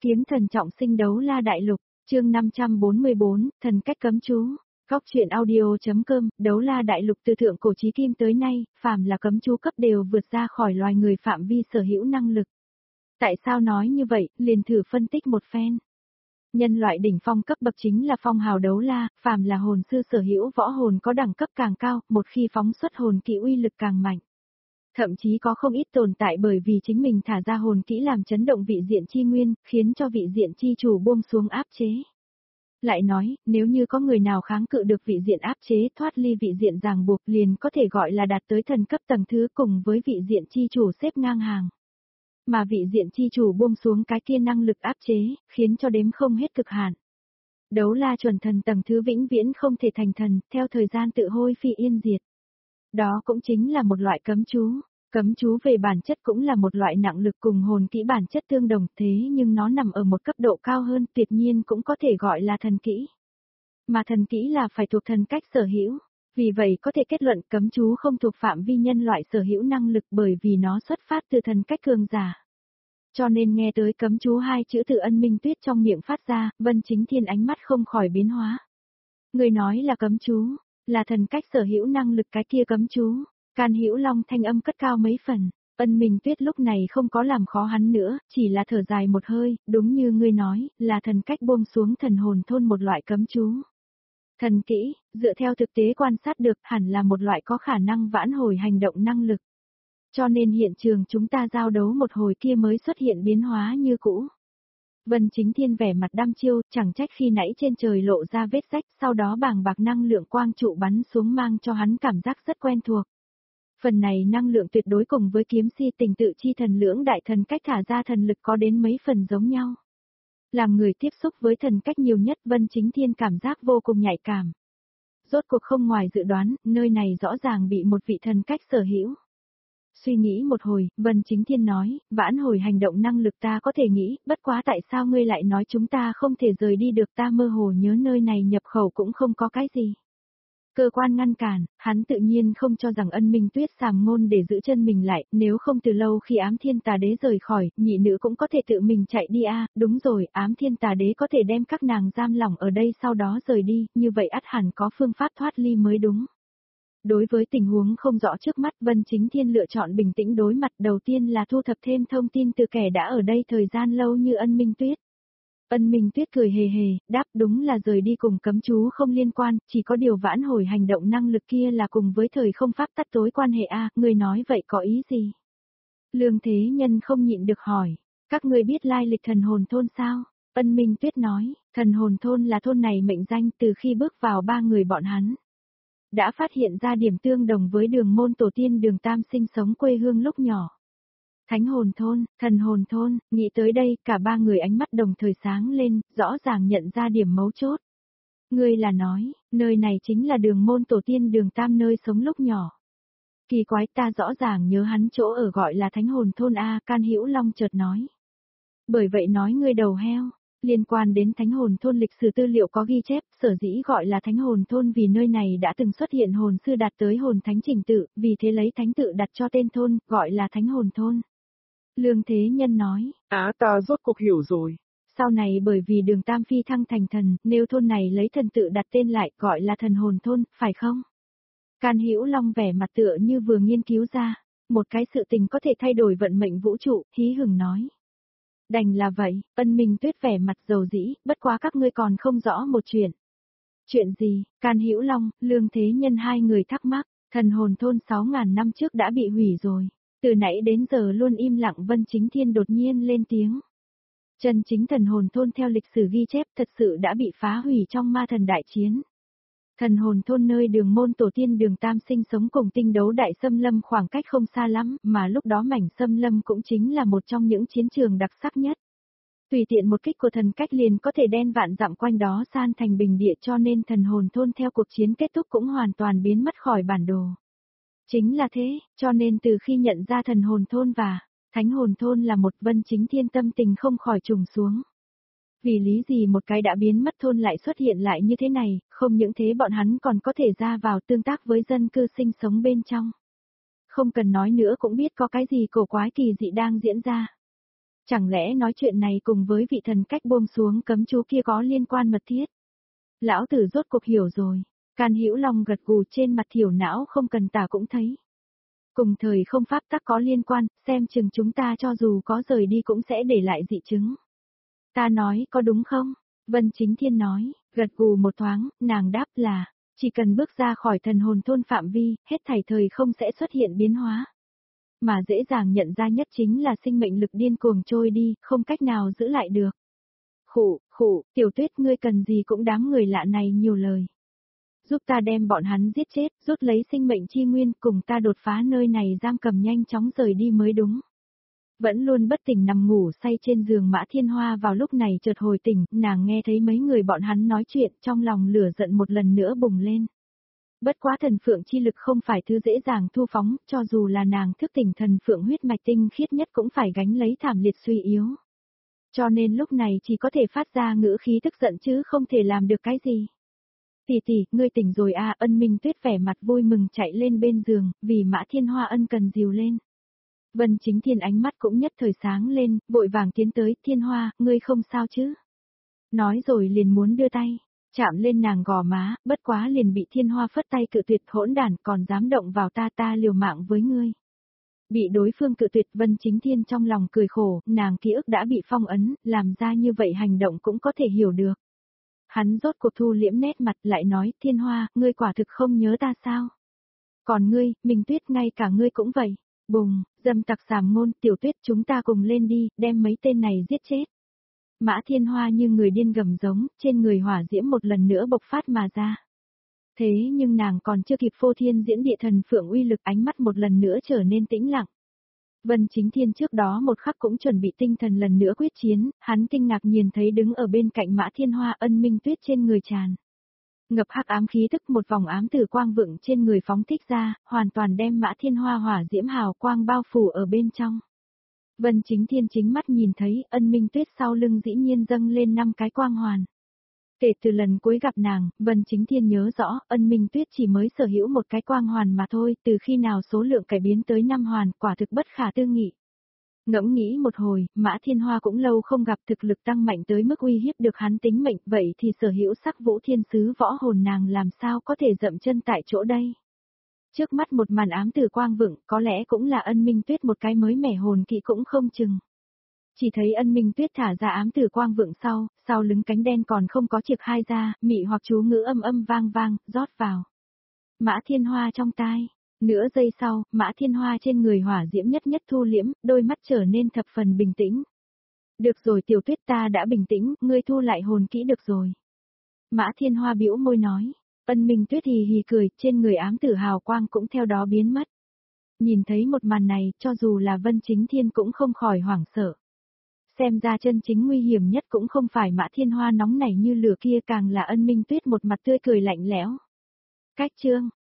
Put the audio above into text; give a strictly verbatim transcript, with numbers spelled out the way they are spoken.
Kiếm thần trọng sinh đấu la đại lục, chương năm trăm bốn mươi bốn, thần cách cấm chú. Góc truyện audio.com, đấu la đại lục từ thượng cổ chí kim tới nay, phàm là cấm chú cấp đều vượt ra khỏi loài người phạm vi sở hữu năng lực. Tại sao nói như vậy, liền thử phân tích một phen. Nhân loại đỉnh phong cấp bậc chính là phong hào đấu la, phàm là hồn sư sở hữu võ hồn có đẳng cấp càng cao, một khi phóng xuất hồn kỹ uy lực càng mạnh. Thậm chí có không ít tồn tại bởi vì chính mình thả ra hồn kỹ làm chấn động vị diện chi nguyên, khiến cho vị diện chi chủ buông xuống áp chế. Lại nói, nếu như có người nào kháng cự được vị diện áp chế thoát ly vị diện ràng buộc liền có thể gọi là đạt tới thần cấp tầng thứ cùng với vị diện chi chủ xếp ngang hàng. Mà vị diện chi chủ buông xuống cái kia năng lực áp chế, khiến cho đếm không hết cực hạn. Đấu la chuẩn thần tầng thứ vĩnh viễn không thể thành thần, theo thời gian tự hôi phi yên diệt. Đó cũng chính là một loại cấm chú. Cấm chú về bản chất cũng là một loại nặng lực cùng hồn kỹ bản chất tương đồng thế nhưng nó nằm ở một cấp độ cao hơn tuyệt nhiên cũng có thể gọi là thần kỹ. Mà thần kỹ là phải thuộc thần cách sở hữu. Vì vậy có thể kết luận cấm chú không thuộc phạm vi nhân loại sở hữu năng lực bởi vì nó xuất phát từ thần cách cường giả. Cho nên nghe tới cấm chú hai chữ từ Ân Minh Tuyết trong miệng phát ra, Vân Chính Thiên ánh mắt không khỏi biến hóa. Người nói là cấm chú, là thần cách sở hữu năng lực cái kia cấm chú. Can Hữu Long thanh âm cất cao mấy phần, Ân Minh Tuyết lúc này không có làm khó hắn nữa, chỉ là thở dài một hơi, đúng như ngươi nói, là thần cách buông xuống thần hồn thôn một loại cấm chú. Thần kỹ, dựa theo thực tế quan sát được hẳn là một loại có khả năng vãn hồi hành động năng lực. Cho nên hiện trường chúng ta giao đấu một hồi kia mới xuất hiện biến hóa như cũ. Vân Chính Thiên vẻ mặt đăm chiêu, chẳng trách khi nãy trên trời lộ ra vết rách, sau đó bàng bạc năng lượng quang trụ bắn xuống mang cho hắn cảm giác rất quen thuộc. Phần này năng lượng tuyệt đối cùng với kiếm si tình tự chi thần lưỡng đại thần cách thả ra thần lực có đến mấy phần giống nhau. Làm người tiếp xúc với thần cách nhiều nhất Vân Chính Thiên cảm giác vô cùng nhạy cảm. Rốt cuộc không ngoài dự đoán, nơi này rõ ràng bị một vị thần cách sở hữu. Suy nghĩ một hồi, Vân Chính Thiên nói, vãn hồi hành động năng lực ta có thể nghĩ, bất quá tại sao ngươi lại nói chúng ta không thể rời đi được ta mơ hồ nhớ nơi này nhập khẩu cũng không có cái gì. Cơ quan ngăn cản, hắn tự nhiên không cho rằng Ân Minh Tuyết sàm ngôn để giữ chân mình lại, nếu không từ lâu khi ám thiên tà đế rời khỏi, nhị nữ cũng có thể tự mình chạy đi a à, đúng rồi, ám thiên tà đế có thể đem các nàng giam lỏng ở đây sau đó rời đi, như vậy ắt hẳn có phương pháp thoát ly mới đúng. Đối với tình huống không rõ trước mắt Vân Chính Thiên lựa chọn bình tĩnh đối mặt đầu tiên là thu thập thêm thông tin từ kẻ đã ở đây thời gian lâu như Ân Minh Tuyết. Ân Minh Tuyết cười hề hề, đáp đúng là rời đi cùng cấm chú không liên quan, chỉ có điều vãn hồi hành động năng lực kia là cùng với thời không pháp tắt tối quan hệ a, người nói vậy có ý gì? Lương Thế Nhân không nhịn được hỏi, các ngươi biết lai lịch thần hồn thôn sao? Ân Minh Tuyết nói, thần hồn thôn là thôn này mệnh danh từ khi bước vào ba người bọn hắn. Đã phát hiện ra điểm tương đồng với đường môn tổ tiên đường Tam sinh sống quê hương lúc nhỏ. Thánh hồn thôn, thần hồn thôn, nghĩ tới đây cả ba người ánh mắt đồng thời sáng lên, rõ ràng nhận ra điểm mấu chốt. Ngươi là nói, nơi này chính là đường môn tổ tiên đường Tam nơi sống lúc nhỏ. Kỳ quái ta rõ ràng nhớ hắn chỗ ở gọi là thánh hồn thôn A, Can Hữu Long chợt nói. Bởi vậy nói ngươi đầu heo, liên quan đến thánh hồn thôn lịch sử tư liệu có ghi chép, sở dĩ gọi là thánh hồn thôn vì nơi này đã từng xuất hiện hồn sư đạt tới hồn thánh trình tự, vì thế lấy thánh tự đặt cho tên thôn, gọi là thánh hồn thôn. Lương Thế Nhân nói, á ta rốt cuộc hiểu rồi. Sau này bởi vì đường Tam phi thăng thành thần, nếu thôn này lấy thần tự đặt tên lại, gọi là thần hồn thôn, phải không? Can Hữu Long vẻ mặt tựa như vừa nghiên cứu ra, một cái sự tình có thể thay đổi vận mệnh vũ trụ, hí hửng nói. Đành là vậy, Ân Minh Tuyết vẻ mặt dầu dĩ, bất quá các ngươi còn không rõ một chuyện. Chuyện gì? Can Hữu Long, Lương Thế Nhân hai người thắc mắc, thần hồn thôn sáu ngàn năm trước đã bị hủy rồi. Từ nãy đến giờ luôn im lặng Vân Chính Thiên đột nhiên lên tiếng. Chân chính thần hồn thôn theo lịch sử ghi chép thật sự đã bị phá hủy trong ma thần đại chiến. Thần hồn thôn nơi đường môn tổ tiên đường Tam sinh sống cùng tinh đấu đại xâm lâm khoảng cách không xa lắm, mà lúc đó mảnh xâm lâm cũng chính là một trong những chiến trường đặc sắc nhất. Tùy tiện một kích của thần cách liền có thể đen vạn dặm quanh đó san thành bình địa cho nên thần hồn thôn theo cuộc chiến kết thúc cũng hoàn toàn biến mất khỏi bản đồ. Chính là thế, cho nên từ khi nhận ra thần hồn thôn và thánh hồn thôn là một Vân Chính Thiên tâm tình không khỏi trùng xuống. Vì lý gì một cái đã biến mất thôn lại xuất hiện lại như thế này, không những thế bọn hắn còn có thể ra vào tương tác với dân cư sinh sống bên trong. Không cần nói nữa cũng biết có cái gì cổ quái kỳ dị đang diễn ra. Chẳng lẽ nói chuyện này cùng với vị thần cách buông xuống cấm chú kia có liên quan mật thiết? Lão tử rốt cuộc hiểu rồi. Can Hữu Long gật gù, trên mặt thiểu não không cần tả cũng thấy. Cùng thời không pháp tắc có liên quan, xem chừng chúng ta cho dù có rời đi cũng sẽ để lại dị chứng. Ta nói có đúng không? Vân Chính Thiên nói, gật gù một thoáng, nàng đáp là, chỉ cần bước ra khỏi thần hồn thôn phạm vi, hết thảy thời không sẽ xuất hiện biến hóa. Mà dễ dàng nhận ra nhất chính là sinh mệnh lực điên cuồng trôi đi, không cách nào giữ lại được. Khụ, khụ, Tiểu Tuyết, ngươi cần gì cũng đám người lạ này nhiều lời. Giúp ta đem bọn hắn giết chết, rút lấy sinh mệnh chi nguyên, cùng ta đột phá nơi này giam cầm, nhanh chóng rời đi mới đúng. Vẫn luôn bất tỉnh nằm ngủ say trên giường Mã Thiên Hoa vào lúc này chợt hồi tỉnh, nàng nghe thấy mấy người bọn hắn nói chuyện, trong lòng lửa giận một lần nữa bùng lên. Bất quá thần phượng chi lực không phải thứ dễ dàng thu phóng, cho dù là nàng thức tỉnh thần phượng huyết mạch tinh khiết nhất cũng phải gánh lấy thảm liệt suy yếu. Cho nên lúc này chỉ có thể phát ra ngữ khí tức giận chứ không thể làm được cái gì. Tỷ tỷ, ngươi tỉnh rồi à? Ân Minh Tuyết vẻ mặt vui mừng chạy lên bên giường, vì Mã Thiên Hoa ân cần dìu lên. Vân Chính Thiên ánh mắt cũng nhất thời sáng lên, vội vàng tiến tới, Thiên Hoa, ngươi không sao chứ? Nói rồi liền muốn đưa tay, chạm lên nàng gò má, bất quá liền bị Thiên Hoa phất tay cự tuyệt, hỗn đản, còn dám động vào ta, ta liều mạng với ngươi. Bị đối phương cự tuyệt, Vân Chính Thiên trong lòng cười khổ, nàng ký ức đã bị phong ấn, làm ra như vậy hành động cũng có thể hiểu được. Hắn rốt cuộc thu liễm nét mặt lại nói, Thiên Hoa, ngươi quả thực không nhớ ta sao? Còn ngươi, Minh Tuyết, ngay cả ngươi cũng vậy. Bùng, dâm tặc sàm ngôn, Tiểu Tuyết, chúng ta cùng lên đi, đem mấy tên này giết chết. Mã Thiên Hoa như người điên gầm giống, trên người hỏa diễm một lần nữa bộc phát mà ra. Thế nhưng nàng còn chưa kịp phô thiên diễn địa thần phượng uy lực, ánh mắt một lần nữa trở nên tĩnh lặng. Vân Chính Thiên trước đó một khắc cũng chuẩn bị tinh thần lần nữa quyết chiến, hắn kinh ngạc nhìn thấy đứng ở bên cạnh Mã Thiên Hoa Ân Minh Tuyết trên người tràn. Ngập hắc ám khí tức, một vòng ám tử quang vựng trên người phóng thích ra, hoàn toàn đem Mã Thiên Hoa hỏa diễm hào quang bao phủ ở bên trong. Vân Chính Thiên chính mắt nhìn thấy Ân Minh Tuyết sau lưng dĩ nhiên dâng lên năm cái quang hoàn. Kể từ lần cuối gặp nàng, Vân Chính Thiên nhớ rõ, Ân Minh Tuyết chỉ mới sở hữu một cái quang hoàn mà thôi, từ khi nào số lượng cải biến tới năm hoàn, quả thực bất khả tư nghị. Ngẫm nghĩ một hồi, Mã Thiên Hoa cũng lâu không gặp, thực lực tăng mạnh tới mức uy hiếp được hắn tính mệnh, vậy thì sở hữu sắc vũ thiên sứ võ hồn nàng làm sao có thể dậm chân tại chỗ đây. Trước mắt một màn ám tử quang vựng, có lẽ cũng là Ân Minh Tuyết một cái mới mẻ hồn kỹ cũng không chừng. Chỉ thấy Ân Minh Tuyết thả ra ám tử quang vựng sau, sau lưng cánh đen còn không có triệt hai ra, mị hoặc chú ngữ âm âm vang vang, rót vào. Mã Thiên Hoa trong tai. Nửa giây sau, Mã Thiên Hoa trên người hỏa diễm nhất nhất thu liễm, đôi mắt trở nên thập phần bình tĩnh. Được rồi Tiểu Tuyết, ta đã bình tĩnh, ngươi thu lại hồn kỹ được rồi. Mã Thiên Hoa bĩu môi nói. Ân Minh Tuyết hì hì cười, trên người ám tử hào quang cũng theo đó biến mất. Nhìn thấy một màn này, cho dù là Vân Chính Thiên cũng không khỏi hoảng sợ. Xem ra chân chính nguy hiểm nhất cũng không phải Mã Thiên Hoa nóng nảy như lửa kia, càng là Ân Minh Tuyết một mặt tươi cười lạnh lẽo. Cách chương